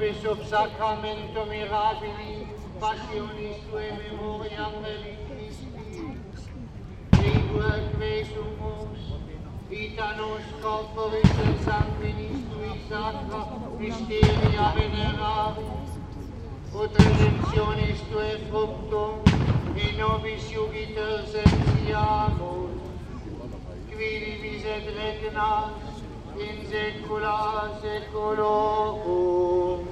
sub sacramento mirabili, passionis Tue memoriam relictis, Ligue quesumus, vita nos corporis et sanguinis Tui sacra, mysteria veneraris, ut redemptionis Tue fructum, in nobis iugiter sentiamus, qui vivis et regnas, in saecula saeculorum.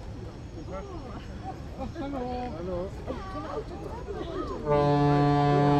Hallo.